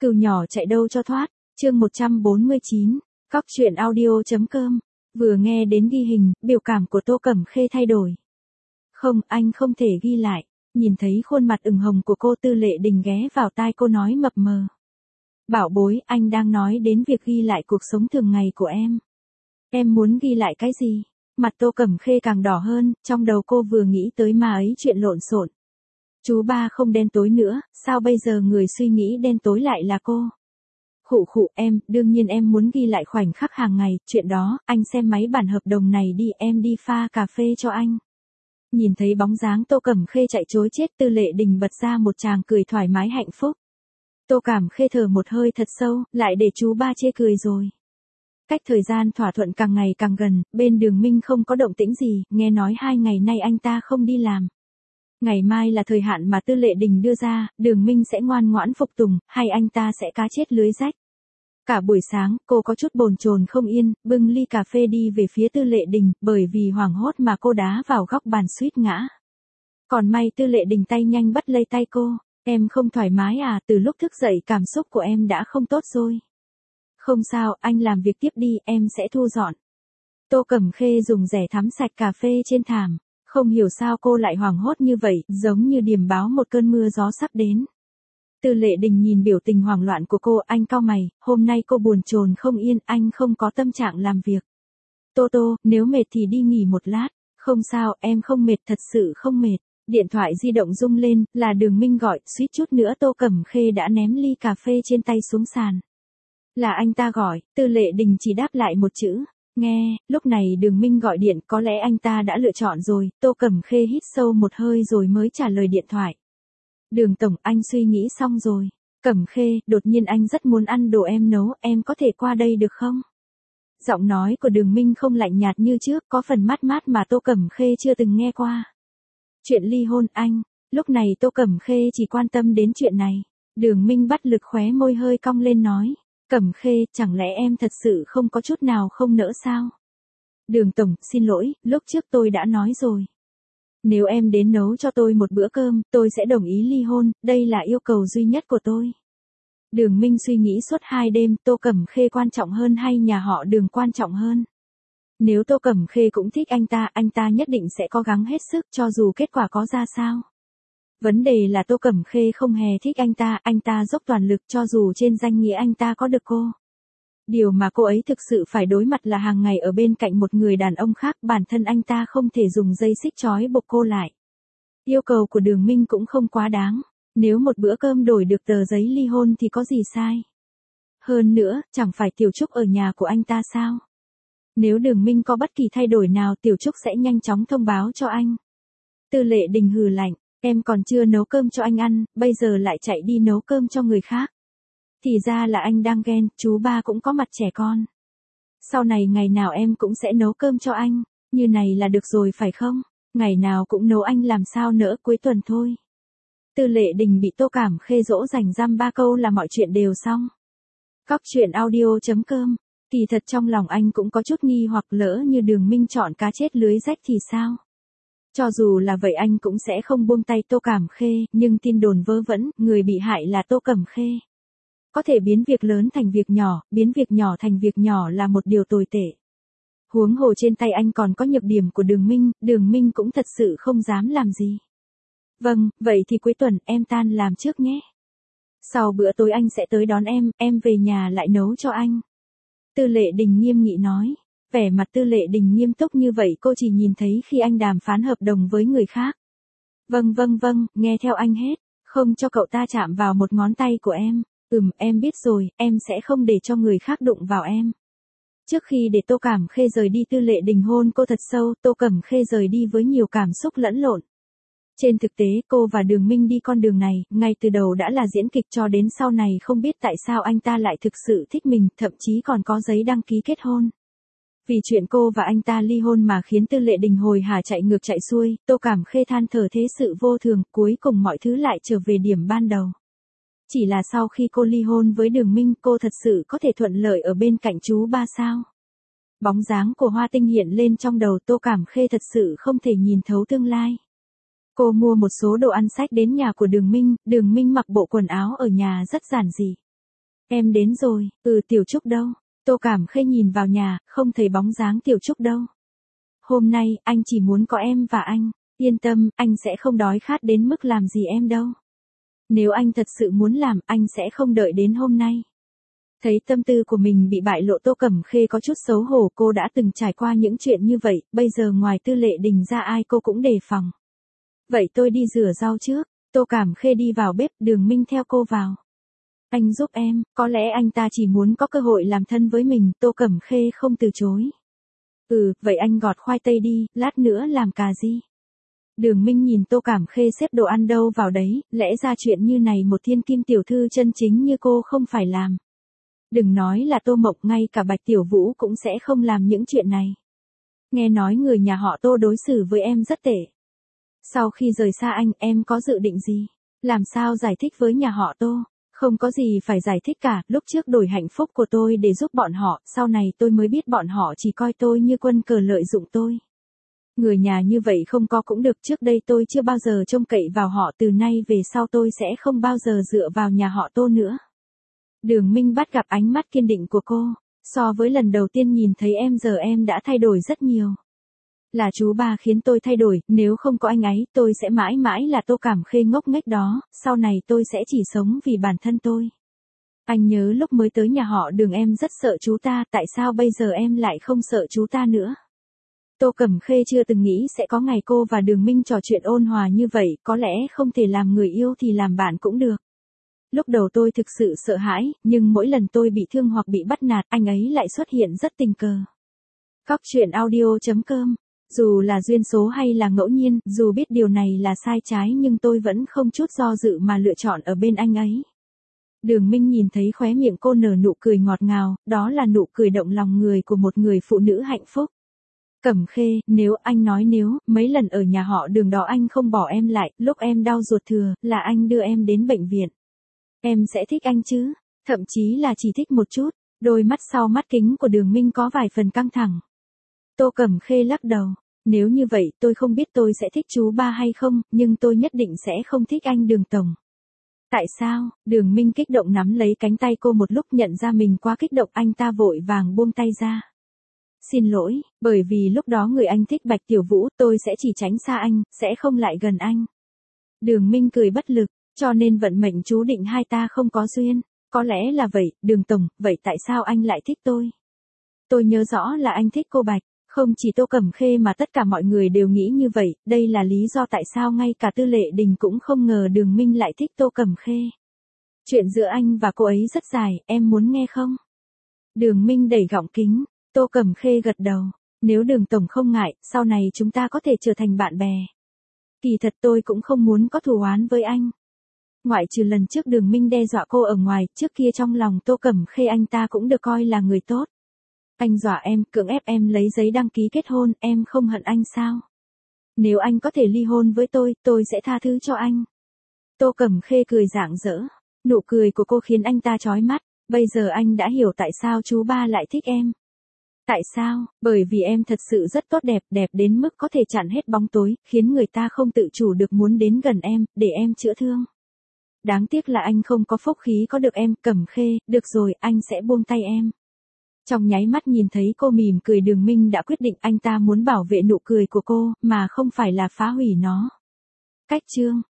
Cừu nhỏ chạy đâu cho thoát, chương 149, cóc truyện audio.com, vừa nghe đến ghi hình, biểu cảm của Tô Cẩm Khê thay đổi. Không, anh không thể ghi lại, nhìn thấy khuôn mặt ửng hồng của cô Tư Lệ Đình ghé vào tai cô nói mập mờ. Bảo bối, anh đang nói đến việc ghi lại cuộc sống thường ngày của em. Em muốn ghi lại cái gì? Mặt Tô Cẩm Khê càng đỏ hơn, trong đầu cô vừa nghĩ tới mà ấy chuyện lộn xộn. Chú ba không đen tối nữa, sao bây giờ người suy nghĩ đen tối lại là cô? Khụ khụ em, đương nhiên em muốn ghi lại khoảnh khắc hàng ngày, chuyện đó, anh xem máy bản hợp đồng này đi, em đi pha cà phê cho anh. Nhìn thấy bóng dáng Tô Cẩm Khê chạy trối chết, Tư Lệ Đình bật ra một tràng cười thoải mái hạnh phúc. Tô Cẩm Khê thở một hơi thật sâu, lại để chú ba chê cười rồi. Cách thời gian thỏa thuận càng ngày càng gần, bên Đường Minh không có động tĩnh gì, nghe nói 2 ngày nay anh ta không đi làm. Ngày mai là thời hạn mà Tư Lệ Đình đưa ra, Đường Minh sẽ ngoan ngoãn phục tùng, hay anh ta sẽ cá chết lưới rách. Cả buổi sáng, cô có chút bồn chồn không yên, bưng ly cà phê đi về phía Tư Lệ Đình, bởi vì hoảng hốt mà cô đá vào góc bàn suýt ngã. Còn may Tư Lệ Đình tay nhanh bắt lấy tay cô, em không thoải mái à, từ lúc thức dậy cảm xúc của em đã không tốt rồi. Không sao, anh làm việc tiếp đi, em sẽ thu dọn. Tô Cẩm Khê dùng rẻ thắm sạch cà phê trên thảm. Không hiểu sao cô lại hoảng hốt như vậy, giống như điềm báo một cơn mưa gió sắp đến. Tư Lệ Đình nhìn biểu tình hoảng loạn của cô, anh cau mày, hôm nay cô buồn chồn không yên, anh không có tâm trạng làm việc. Tô Tô, nếu mệt thì đi nghỉ một lát. Không sao, em không mệt, thật sự không mệt. Điện thoại di động rung lên, là Đường Minh gọi, suýt chút nữa Tô Cẩm Khê đã ném ly cà phê trên tay xuống sàn. Là anh ta gọi, Tư Lệ Đình chỉ đáp lại một chữ. Nghe, lúc này Đường Minh gọi điện, có lẽ anh ta đã lựa chọn rồi, Tô Cẩm Khê hít sâu một hơi rồi mới trả lời điện thoại. Đường Tổng, anh suy nghĩ xong rồi. Cẩm Khê, đột nhiên anh rất muốn ăn đồ em nấu, em có thể qua đây được không? Giọng nói của Đường Minh không lạnh nhạt như trước, có phần mát mát mà Tô Cẩm Khê chưa từng nghe qua. Chuyện ly hôn anh, lúc này Tô Cẩm Khê chỉ quan tâm đến chuyện này. Đường Minh bắt lực khóe môi hơi cong lên nói. Cẩm Khê, chẳng lẽ em thật sự không có chút nào không nỡ sao? Đường Tổng, xin lỗi, lúc trước tôi đã nói rồi. Nếu em đến nấu cho tôi một bữa cơm, tôi sẽ đồng ý ly hôn, đây là yêu cầu duy nhất của tôi. Đường Minh suy nghĩ suốt 2 đêm, Tô Cẩm Khê quan trọng hơn hay nhà họ Đường quan trọng hơn? Nếu Tô Cẩm Khê cũng thích anh ta nhất định sẽ cố gắng hết sức cho dù kết quả có ra sao. Vấn đề là Tô Cẩm Khê không hề thích anh ta dốc toàn lực cho dù trên danh nghĩa anh ta có được cô. Điều mà cô ấy thực sự phải đối mặt là hàng ngày ở bên cạnh một người đàn ông khác, bản thân anh ta không thể dùng dây xích trói buộc cô lại. Yêu cầu của Đường Minh cũng không quá đáng, nếu một bữa cơm đổi được tờ giấy ly hôn thì có gì sai. Hơn nữa, chẳng phải Tiểu Trúc ở nhà của anh ta sao? Nếu Đường Minh có bất kỳ thay đổi nào Tiểu Trúc sẽ nhanh chóng thông báo cho anh. Tư Lệ Đình hừ lạnh. Em còn chưa nấu cơm cho anh ăn, bây giờ lại chạy đi nấu cơm cho người khác. Thì ra là anh đang ghen, chú ba cũng có mặt trẻ con. Sau này ngày nào em cũng sẽ nấu cơm cho anh, như này là được rồi phải không? Ngày nào cũng nấu anh làm sao nỡ, cuối tuần thôi. Tư Lệ Đình bị Tô Cẩm Khê dỗ dành dăm 3 câu là mọi chuyện đều xong. Cóc truyện audio.com, kỳ thật trong lòng anh cũng có chút nghi hoặc lỡ như Đường Minh chọn cá chết lưới rách thì sao? Cho dù là vậy anh cũng sẽ không buông tay Tô Cẩm Khê, nhưng tin đồn vớ vẩn, người bị hại là Tô Cẩm Khê. Có thể biến việc lớn thành việc nhỏ, biến việc nhỏ thành việc nhỏ là một điều tồi tệ. Huống hồ trên tay anh còn có nhược điểm của Đường Minh cũng thật sự không dám làm gì. Vâng, vậy thì cuối tuần em tan làm trước nhé. Sau bữa tối anh sẽ tới đón em về nhà lại nấu cho anh. Tư Lệ Đình nghiêm nghị nói. Vẻ mặt Tư Lệ Đình nghiêm túc như vậy cô chỉ nhìn thấy khi anh đàm phán hợp đồng với người khác. Vâng, nghe theo anh hết, không cho cậu ta chạm vào một ngón tay của em. Em biết rồi, em sẽ không để cho người khác đụng vào em. Trước khi để Tô Cẩm Khê rời đi Tư Lệ Đình hôn cô thật sâu, Tô Cẩm Khê rời đi với nhiều cảm xúc lẫn lộn. Trên thực tế cô và Đường Minh đi con đường này, ngay từ đầu đã là diễn kịch cho đến sau này không biết tại sao anh ta lại thực sự thích mình, thậm chí còn có giấy đăng ký kết hôn. Vì chuyện cô và anh ta ly hôn mà khiến Tư Lệ Đình hồi hả chạy ngược chạy xuôi, Tô Cẩm Khê than thở thế sự vô thường, cuối cùng mọi thứ lại trở về điểm ban đầu. Chỉ là sau khi cô ly hôn với Đường Minh cô thật sự có thể thuận lợi ở bên cạnh chú ba sao? Bóng dáng của Hoa Tinh hiện lên trong đầu Tô Cẩm Khê thật sự không thể nhìn thấu tương lai. Cô mua một số đồ ăn xách đến nhà của Đường Minh mặc bộ quần áo ở nhà rất giản dị. Em đến rồi, Tiểu Trúc đâu? Tô Cảm Khê nhìn vào nhà, không thấy bóng dáng Tiểu Trúc đâu. Hôm nay, anh chỉ muốn có em và anh. Yên tâm, anh sẽ không đói khát đến mức làm gì em đâu. Nếu anh thật sự muốn làm, anh sẽ không đợi đến hôm nay. Thấy tâm tư của mình bị bại lộ, Tô Cẩm Khê có chút xấu hổ, cô đã từng trải qua những chuyện như vậy, bây giờ ngoài Tư Lệ Đình ra ai cô cũng đề phòng. Vậy tôi đi rửa rau trước. Tô Cẩm Khê đi vào bếp, Đường Minh theo cô vào. Anh giúp em, có lẽ anh ta chỉ muốn có cơ hội làm thân với mình, Tô Cẩm Khê không từ chối. Vậy anh gọt khoai tây đi, lát nữa làm cà ri. Đường Minh nhìn Tô Cẩm Khê xếp đồ ăn đâu vào đấy, lẽ ra chuyện như này một thiên kim tiểu thư chân chính như cô không phải làm. Đừng nói là Tô Mộc, ngay cả Bạch Tiểu Vũ cũng sẽ không làm những chuyện này. Nghe nói người nhà họ Tô đối xử với em rất tệ. Sau khi rời xa anh, em có dự định gì? Làm sao giải thích với nhà họ Tô? Không có gì phải giải thích cả, lúc trước đổi hạnh phúc của tôi để giúp bọn họ, sau này tôi mới biết bọn họ chỉ coi tôi như quân cờ lợi dụng tôi. Người nhà như vậy không có cũng được, trước đây tôi chưa bao giờ trông cậy vào họ, từ nay về sau tôi sẽ không bao giờ dựa vào nhà họ Tô nữa. Đường Minh bắt gặp ánh mắt kiên định của cô, so với lần đầu tiên nhìn thấy em giờ em đã thay đổi rất nhiều. Là chú ba khiến tôi thay đổi, nếu không có anh ấy, tôi sẽ mãi mãi là Tô Cẩm Khê ngốc nghếch đó, sau này tôi sẽ chỉ sống vì bản thân tôi. Anh nhớ lúc mới tới nhà họ Đường em rất sợ chú ta, tại sao bây giờ em lại không sợ chú ta nữa? Tô Cẩm Khê chưa từng nghĩ sẽ có ngày cô và Đường Minh trò chuyện ôn hòa như vậy, có lẽ không thể làm người yêu thì làm bạn cũng được. Lúc đầu tôi thực sự sợ hãi, nhưng mỗi lần tôi bị thương hoặc bị bắt nạt, anh ấy lại xuất hiện rất tình cờ. Cóc truyện audio.com. Dù là duyên số hay là ngẫu nhiên, dù biết điều này là sai trái nhưng tôi vẫn không chút do dự mà lựa chọn ở bên anh ấy. Đường Minh nhìn thấy khóe miệng cô nở nụ cười ngọt ngào, đó là nụ cười động lòng người của một người phụ nữ hạnh phúc. Cẩm Khê, nếu anh nói nếu, mấy lần ở nhà họ Đường đó anh không bỏ em lại, lúc em đau ruột thừa, là anh đưa em đến bệnh viện. Em sẽ thích anh chứ, thậm chí là chỉ thích một chút. Đôi mắt sau mắt kính của Đường Minh có vài phần căng thẳng. Tô Cẩm Khê lắc đầu. Nếu như vậy tôi không biết tôi sẽ thích chú ba hay không, nhưng tôi nhất định sẽ không thích anh Đường Tổng. Tại sao? Đường Minh kích động nắm lấy cánh tay cô, một lúc nhận ra mình quá kích động anh ta vội vàng buông tay ra. Xin lỗi, bởi vì lúc đó người anh thích Bạch Tiểu Vũ, tôi sẽ chỉ tránh xa anh, sẽ không lại gần anh. Đường Minh cười bất lực, cho nên vận mệnh chú định hai ta không có duyên. Có lẽ là vậy, Đường Tổng, vậy tại sao anh lại thích tôi? Tôi nhớ rõ là anh thích cô Bạch. Không chỉ Tô Cẩm Khê mà tất cả mọi người đều nghĩ như vậy, đây là lý do tại sao ngay cả Tư Lệ Đình cũng không ngờ Đường Minh lại thích Tô Cẩm Khê. Chuyện giữa anh và cô ấy rất dài, em muốn nghe không? Đường Minh đẩy gọng kính, Tô Cẩm Khê gật đầu. Nếu Đường Tổng không ngại, sau này chúng ta có thể trở thành bạn bè. Kỳ thật tôi cũng không muốn có thù oán với anh. Ngoại trừ lần trước Đường Minh đe dọa cô ở ngoài, trước kia trong lòng Tô Cẩm Khê anh ta cũng được coi là người tốt. Anh dọa em, cưỡng ép em lấy giấy đăng ký kết hôn, em không hận anh sao? Nếu anh có thể ly hôn với tôi sẽ tha thứ cho anh. Tô Cẩm Khê cười rạng rỡ. Nụ cười của cô khiến anh ta chói mắt. Bây giờ anh đã hiểu tại sao chú ba lại thích em. Tại sao? Bởi vì em thật sự rất tốt đẹp, đẹp đến mức có thể chặn hết bóng tối, khiến người ta không tự chủ được muốn đến gần em, để em chữa thương. Đáng tiếc là anh không có phúc khí có được em, Cẩm Khê, được rồi, anh sẽ buông tay em. Trong nháy mắt nhìn thấy cô mỉm cười, Đường Minh đã quyết định anh ta muốn bảo vệ nụ cười của cô, mà không phải là phá hủy nó. Cách chương